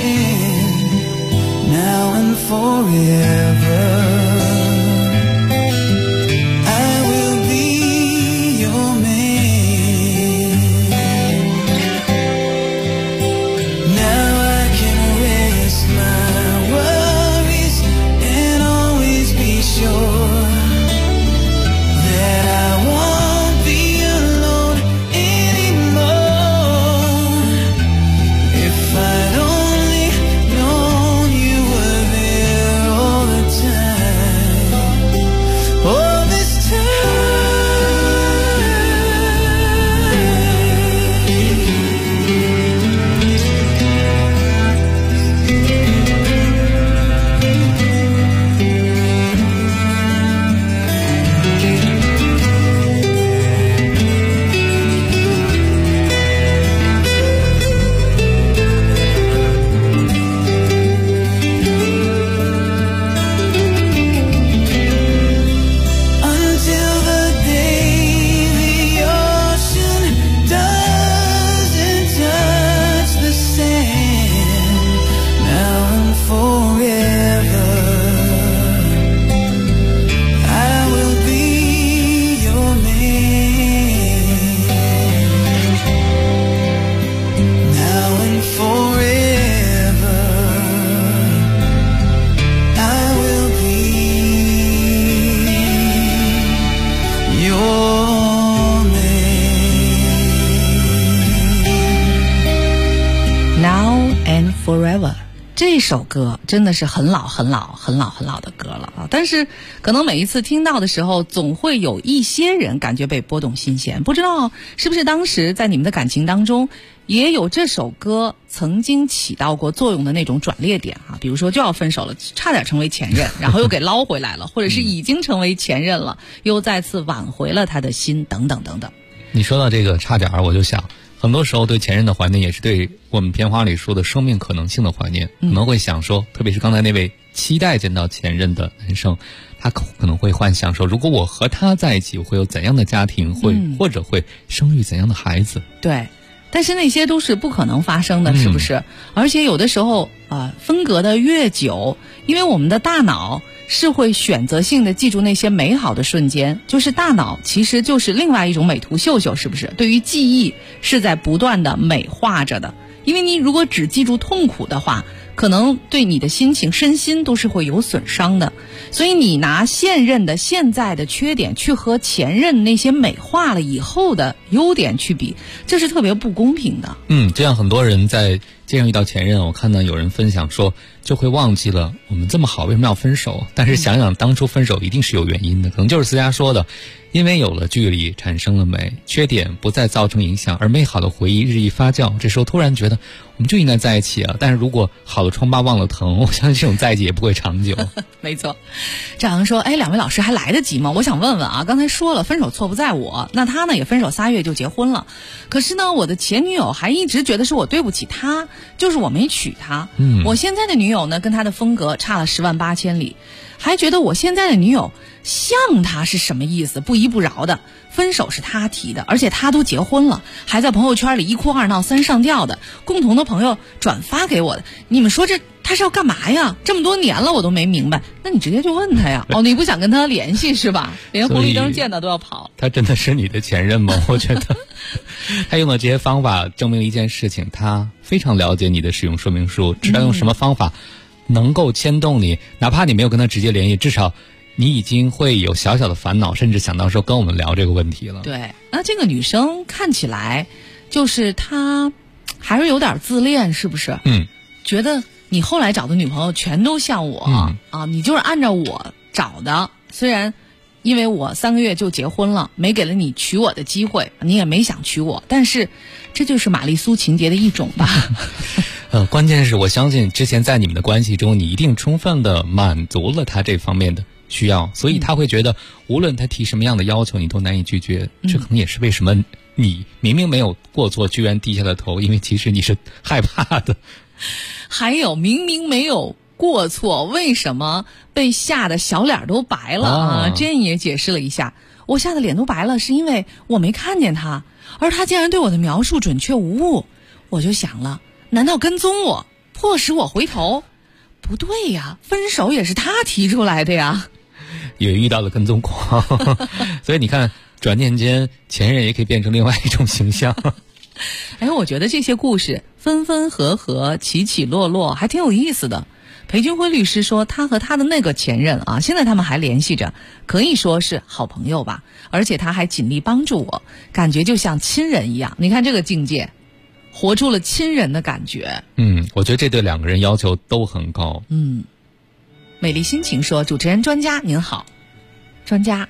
Speaker 8: 这首歌真的是很老的歌了啊！但是可能每一次听到的时候，总会有一些人感觉被拨动心弦。不知道是不是当时在你们的感情当中，也有这首歌曾经起到过作用的那种转捩点啊？比如说就要分手了，差点成为前任，然后又给捞回来了，或者是已经成为前任了，又再次挽回了他的心，等等等等。
Speaker 3: 你说到这个差点，我就想。很多时候对前任的怀念也是对我们片花里说的生命可能性的怀念，可能会想说，特别是刚才那位期待见到前任的男生，他可能会幻想说，如果我和他在一起，我会有怎样的家庭，或者会生育怎样的孩子。
Speaker 8: 对，但是那些都是不可能发生的，是不是？而且有的时候分隔的越久，因为我们的大脑是会选择性的记住那些美好的瞬间，就是大脑其实就是另外一种美图秀秀，是不是？对于记忆是在不断的美化着的，因为你如果只记住痛苦的话，可能对你的心情身心都是会有损伤的。所以你拿现任的现在的缺点去和前任那些美化了以后的优点去比，这是特别不公平的。
Speaker 3: 这样很多人在街上遇到前任，我看到有人分享说，就会忘记了我们这么好为什么要分手，但是想想当初分手一定是有原因的，可能就是思佳说的，因为有了距离产生了美，缺点不再造成影响，而美好的回忆日益发酵，这时候突然觉得我们就应该在一起啊！但是如果好的疮疤忘了疼，我相信这种在一起也不会长久。
Speaker 8: 没错。这好像说，两位老师还来得及吗？我想问问啊，刚才说了分手错不在我，那他呢也分手3月就结婚了，可是呢我的前女友还一直觉得是我对不起他，就是我没娶她。我现在的女友呢跟他的风格差了10万8千里，还觉得我现在的女友像他是什么意思，不依不饶的。分手是他提的，而且他都结婚了，还在朋友圈里1哭2闹3上吊的，共同的朋友转发给我的。你们说这他是要干嘛呀？这么多年了我都没明白。那你直接就问他呀。你不想跟他联系是吧？连红绿灯见到都要跑。
Speaker 3: 他真的是你的前任吗？我觉得他用的这些方法证明了一件事情，他非常了解你的使用说明书，知道用什么方法能够牵动你，哪怕你没有跟他直接联系，至少你已经会有小小的烦恼，甚至想到说跟我们聊这个问题了。
Speaker 8: 对，那这个女生看起来就是她还是有点自恋，是不是？觉得你后来找的女朋友全都像我你就是按照我找的，虽然因为我3个月就结婚了，没给了你娶我的机会，你也没想娶我，但是这就是玛丽苏情节的一种吧。
Speaker 3: 关键是我相信之前在你们的关系中，你一定充分的满足了他这方面的需要，所以他会觉得无论他提什么样的要求你都难以拒绝。这可能也是为什么你明明没有过错居然低下了头，因为其实你是害怕的。
Speaker 8: 还有明明没有过错，为什么被吓得小脸都白了啊？Jane也解释了一下，我吓得脸都白了是因为我没看见他，而他竟然对我的描述准确无误。我就想了，难道跟踪我，迫使我回头？不对呀，分手也是他提出来的呀。
Speaker 3: 也遇到了跟踪狂所以你看转念间前任也可以变成另外一种形象。
Speaker 8: 我觉得这些故事分分合合起起落落还挺有意思的。裴军辉律师说，他和他的那个前任现在他们还联系着，可以说是好朋友吧，而且他还尽力帮助我，感觉就像亲人一样。你看这个境界，活出了亲人的感觉。
Speaker 3: 我觉得这对2个人要求都很高。
Speaker 8: 美丽心情说，主持人专家您好。专家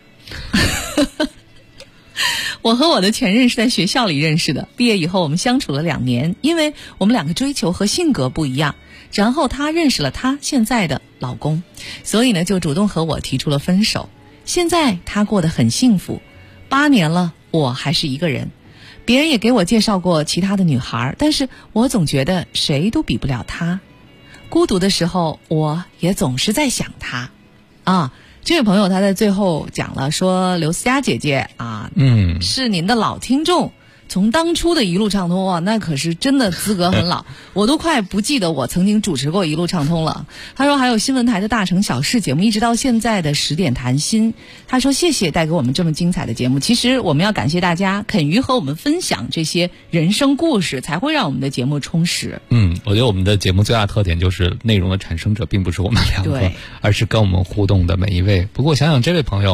Speaker 8: 我和我的前任是在学校里认识的，毕业以后我们相处了2年，因为我们2个追求和性格不一样，然后他认识了他现在的老公，所以呢就主动和我提出了分手。现在他过得很幸福，8年了我还是一个人。别人也给我介绍过其他的女孩，但是我总觉得谁都比不了他。孤独的时候我也总是在想他这位朋友他在最后讲了说，刘思佳姐姐是您的老听众，从当初的一路畅通那可是真的资格很老我都快不记得我曾经主持过一路畅通了。他说还有新闻台的大城小事节目，一直到现在的10点谈心。他说谢谢带给我们这么精彩的节目。其实我们要感谢大家肯于和我们分享这些人生故事，才会让我们的节目充实。
Speaker 3: 我觉得我们的节目最大的特点就是内容的产生者并不是我们2个，而是跟我们互动的每一位。不过想想这位朋友，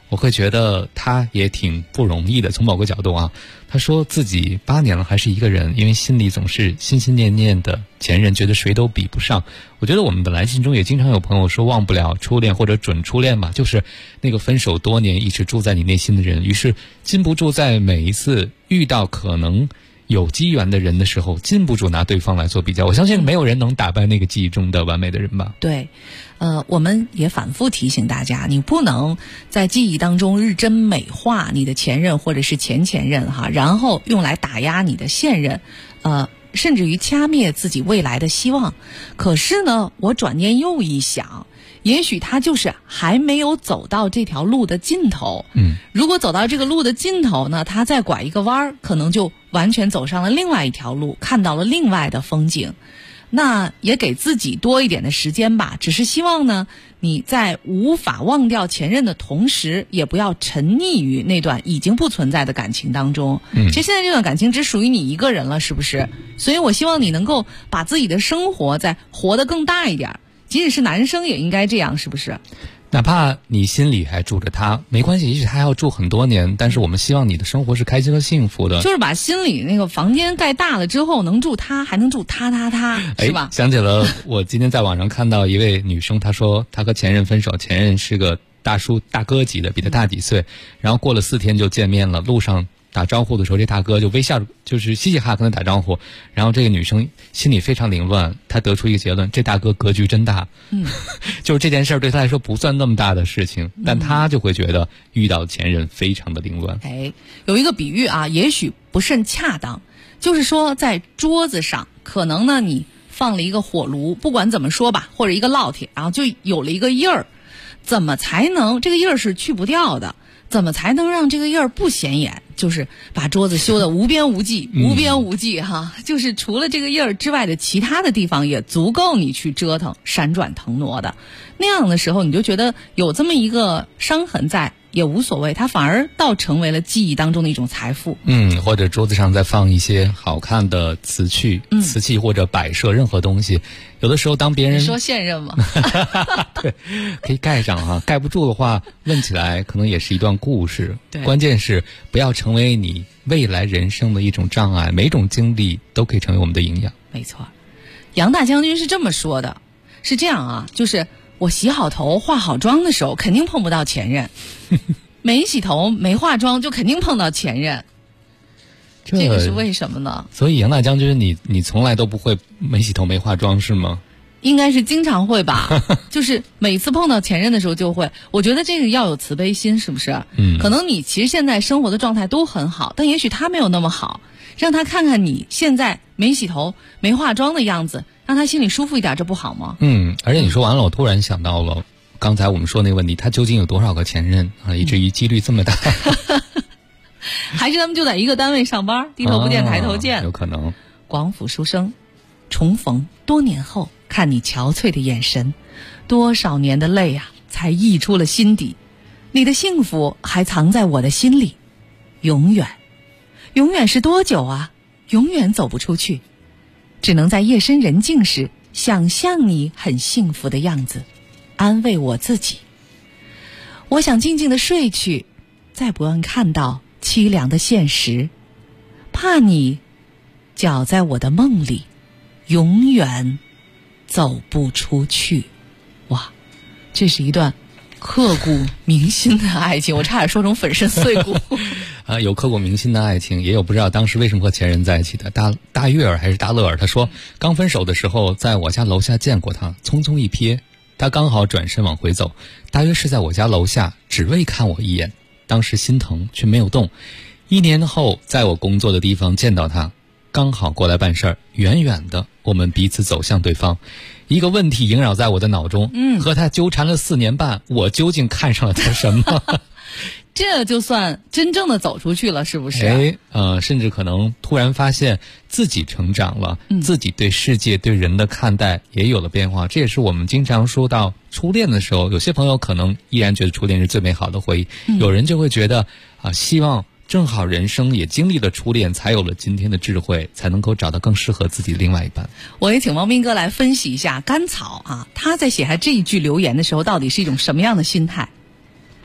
Speaker 3: 我会觉得他也挺不容易的。从某个角度啊，他说自己8年了还是一个人，因为心里总是心心念念的前任，觉得谁都比不上。我觉得我们的来信中也经常有朋友说忘不了初恋或者准初恋吧，就是那个分手多年一直住在你内心的人，于是禁不住在每一次遇到可能有机缘的人的时候，禁不住拿对方来做比较。我相信没有人能打败那个记忆中的完美的人吧。
Speaker 8: 对，我们也反复提醒大家，你不能在记忆当中日臻美化你的前任或者是前前任哈，然后用来打压你的现任，甚至于掐灭自己未来的希望。可是呢，我转念又一想，也许他就是还没有走到这条路的尽头。如果走到这个路的尽头呢，他再拐一个弯儿，可能就完全走上了另外一条路，看到了另外的风景。那也给自己多一点的时间吧，只是希望呢，你在无法忘掉前任的同时，也不要沉溺于那段已经不存在的感情当中。其实现在这段感情只属于你一个人了，是不是？所以我希望你能够把自己的生活再活得更大一点，即使是男生也应该这样，是不是？
Speaker 3: 哪怕你心里还住着他，没关系，也许他要住很多年，但是我们希望你的生活是开心和幸福的。
Speaker 8: 就是把心里那个房间盖大了之后，能住他，还能住他，是吧？
Speaker 3: 想起了我今天在网上看到一位女生，她说她和前任分手，前任是个大哥级的，比她大几岁，然后过了4天就见面了，路上打招呼的时候，这大哥就微笑着，就是嘻嘻哈哈跟他打招呼，然后这个女生心里非常凌乱，她得出一个结论：这大哥格局真大。就是这件事儿对他来说不算那么大的事情，但他就会觉得遇到前任非常的凌乱。
Speaker 8: 有一个比喻啊，也许不甚恰当，就是说在桌子上，可能呢你放了一个火炉，不管怎么说吧，或者一个烙铁，然后就有了一个印儿，怎么才能这个印儿是去不掉的？怎么才能让这个印儿不显眼？就是把桌子修得无边无际，无边无际哈，就是除了这个印儿之外的其他的地方也足够你去折腾、闪转腾挪的。那样的时候，你就觉得有这么一个伤痕在也无所谓，它反而倒成为了记忆当中的一种财富。
Speaker 3: 或者桌子上再放一些好看的瓷器或者摆设任何东西。有的时候当别人
Speaker 8: 你说现任吗？
Speaker 3: 对，可以盖上哈，盖不住的话问起来可能也是一段故事。关键是不要成为你未来人生的一种障碍，每种经历都可以成为我们的营养。
Speaker 8: 没错，杨大将军是这么说的，是这样啊，就是我洗好头化好妆的时候肯定碰不到前任，没洗头没化妆就肯定碰到前任，这个是为什么呢？
Speaker 3: 所以杨大将军你从来都不会没洗头没化妆是吗？
Speaker 8: 应该是经常会吧，就是每次碰到前任的时候就会。我觉得这个要有慈悲心，是不是？可能你其实现在生活的状态都很好，但也许他没有那么好，让他看看你现在没洗头没化妆的样子，让他心里舒服一点，这不好吗？
Speaker 3: 而且你说完了，我突然想到了刚才我们说那个问题，他究竟有多少个前任啊？以至于几率这么大？
Speaker 8: 还是他们就在一个单位上班，低头不见抬头见？
Speaker 3: 有可能。
Speaker 8: 广府书生，重逢多年后，看你憔悴的眼神，多少年的泪啊，才溢出了心底。你的幸福还藏在我的心里，永远，永远是多久啊？永远走不出去，只能在夜深人静时想象你很幸福的样子，安慰我自己。我想静静地睡去，再不愿看到凄凉的现实，怕你搅在我的梦里，永远走不出去。哇，这是一段刻骨铭心的爱情，我差点说成粉身碎骨。
Speaker 3: 有刻骨铭心的爱情，也有不知道当时为什么和前任在一起的。大月儿还是大乐儿，他说刚分手的时候在我家楼下见过他，匆匆一瞥，他刚好转身往回走，大约是在我家楼下，只为看我一眼，当时心疼却没有动。1年后在我工作的地方见到他，刚好过来办事儿，远远的我们彼此走向对方。一个问题萦绕在我的脑中，和他纠缠了4年半，我究竟看上了他什么？
Speaker 8: 这就算真正的走出去了，是不是？
Speaker 3: 甚至可能突然发现自己成长了，自己对世界对人的看待也有了变化。这也是我们经常说到初恋的时候，有些朋友可能依然觉得初恋是最美好的回忆，有人就会觉得希望正好人生也经历了初恋，才有了今天的智慧，才能够找到更适合自己的另外一半。
Speaker 8: 我也请王斌哥来分析一下甘草啊，他在写下这一句留言的时候，到底是一种什么样的心态？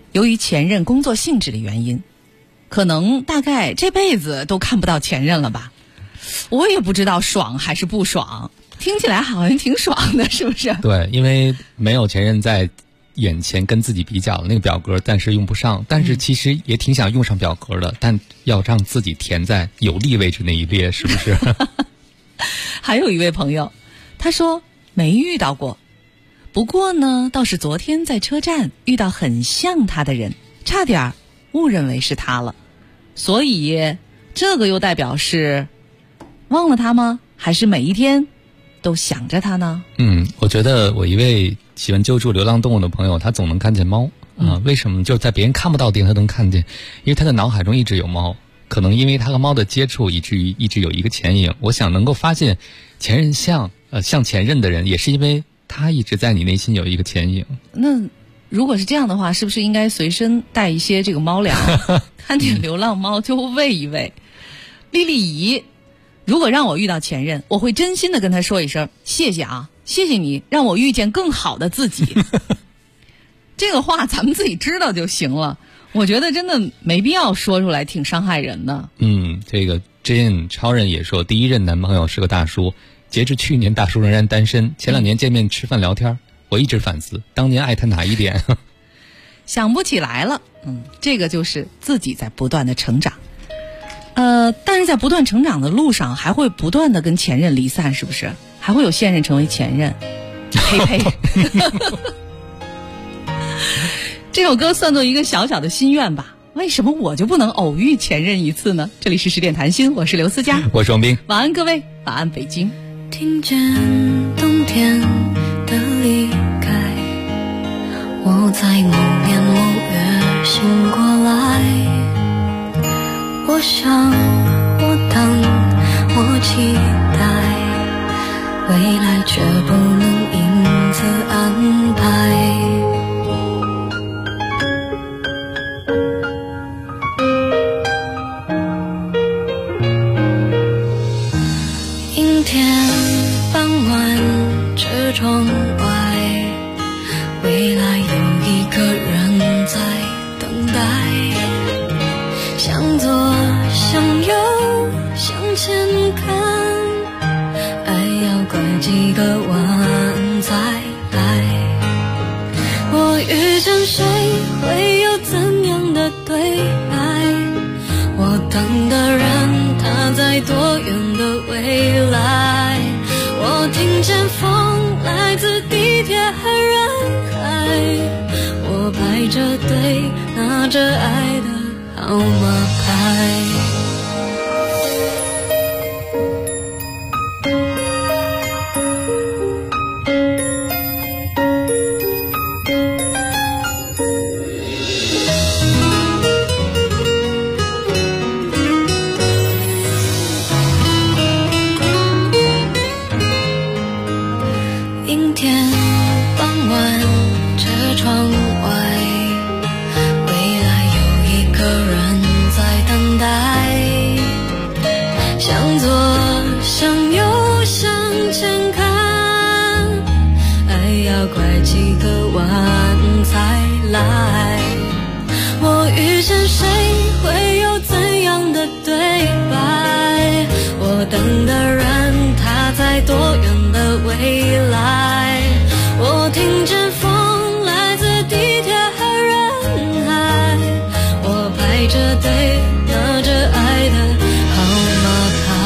Speaker 8: 由于前任工作性质的原因，可能大概这辈子都看不到前任了吧。我也不知道爽还是不爽，听起来好像挺爽的，是不是？
Speaker 3: 对，因为没有前任在眼前跟自己比较，那个表格暂时用不上，但是其实也挺想用上表格的，但要让自己填在有利位置那一列，是不是？
Speaker 8: 还有一位朋友，他说没遇到过，不过呢，倒是昨天在车站遇到很像他的人，差点误认为是他了。所以这个又代表是忘了他吗？还是每一天都想着他呢？
Speaker 3: 我觉得我一位喜欢救助流浪动物的朋友，他总能看见猫为什么？就是在别人看不到的地方他能看见，因为他的脑海中一直有猫，可能因为他和猫的接触，以至于一直有一个前影。我想能够发现前任像前任的人，也是因为他一直在你内心有一个前影。
Speaker 8: 那如果是这样的话，是不是应该随身带一些这个猫粮？看见流浪猫就喂一喂。丽丽姨，如果让我遇到前任，我会真心的跟他说一声谢谢啊，谢谢你让我遇见更好的自己。这个话咱们自己知道就行了，我觉得真的没必要说出来，挺伤害人的。
Speaker 3: 这个 Jane 超人也说，第一任男朋友是个大叔，截至去年大叔仍然单身，前2年见面吃饭聊天，我一直反思当年爱他哪一点。
Speaker 8: 想不起来了。这个就是自己在不断的成长。但是在不断成长的路上，还会不断的跟前任离散，是不是？还会有现任成为前任。呸呸。这首歌算作一个小小的心愿吧。为什么我就不能偶遇前任一次呢？这里是10点谈心，我是刘思佳，
Speaker 3: 我是王斌。
Speaker 8: 晚安各位，晚安北京。
Speaker 9: 听见冬天的离开，我在某年某月醒过来，我想我等我期待，未来却不能因此安排。阴天傍晚车窗外，未来有一个人在等待，向左向右向前看，爱要拐几个弯才来。我遇见谁会有怎样的对白，我等的人他在多远的未来，我听见风来自地铁和人海，我排着队拿着爱的号码牌。阴天傍晚车窗外，未来有一个人在等待，向左向右向前看，爱要拐几个弯才来。我遇见谁会有怎样的对白，我等的人他在多远的未来，我听见风来自地铁和人海，我排着队拿着爱的号码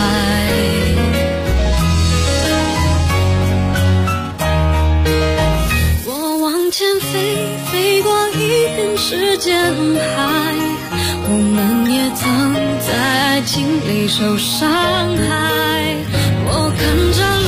Speaker 9: 牌。我往前飞，飞过一片时间海，我们也曾在爱情里受伤害，我看着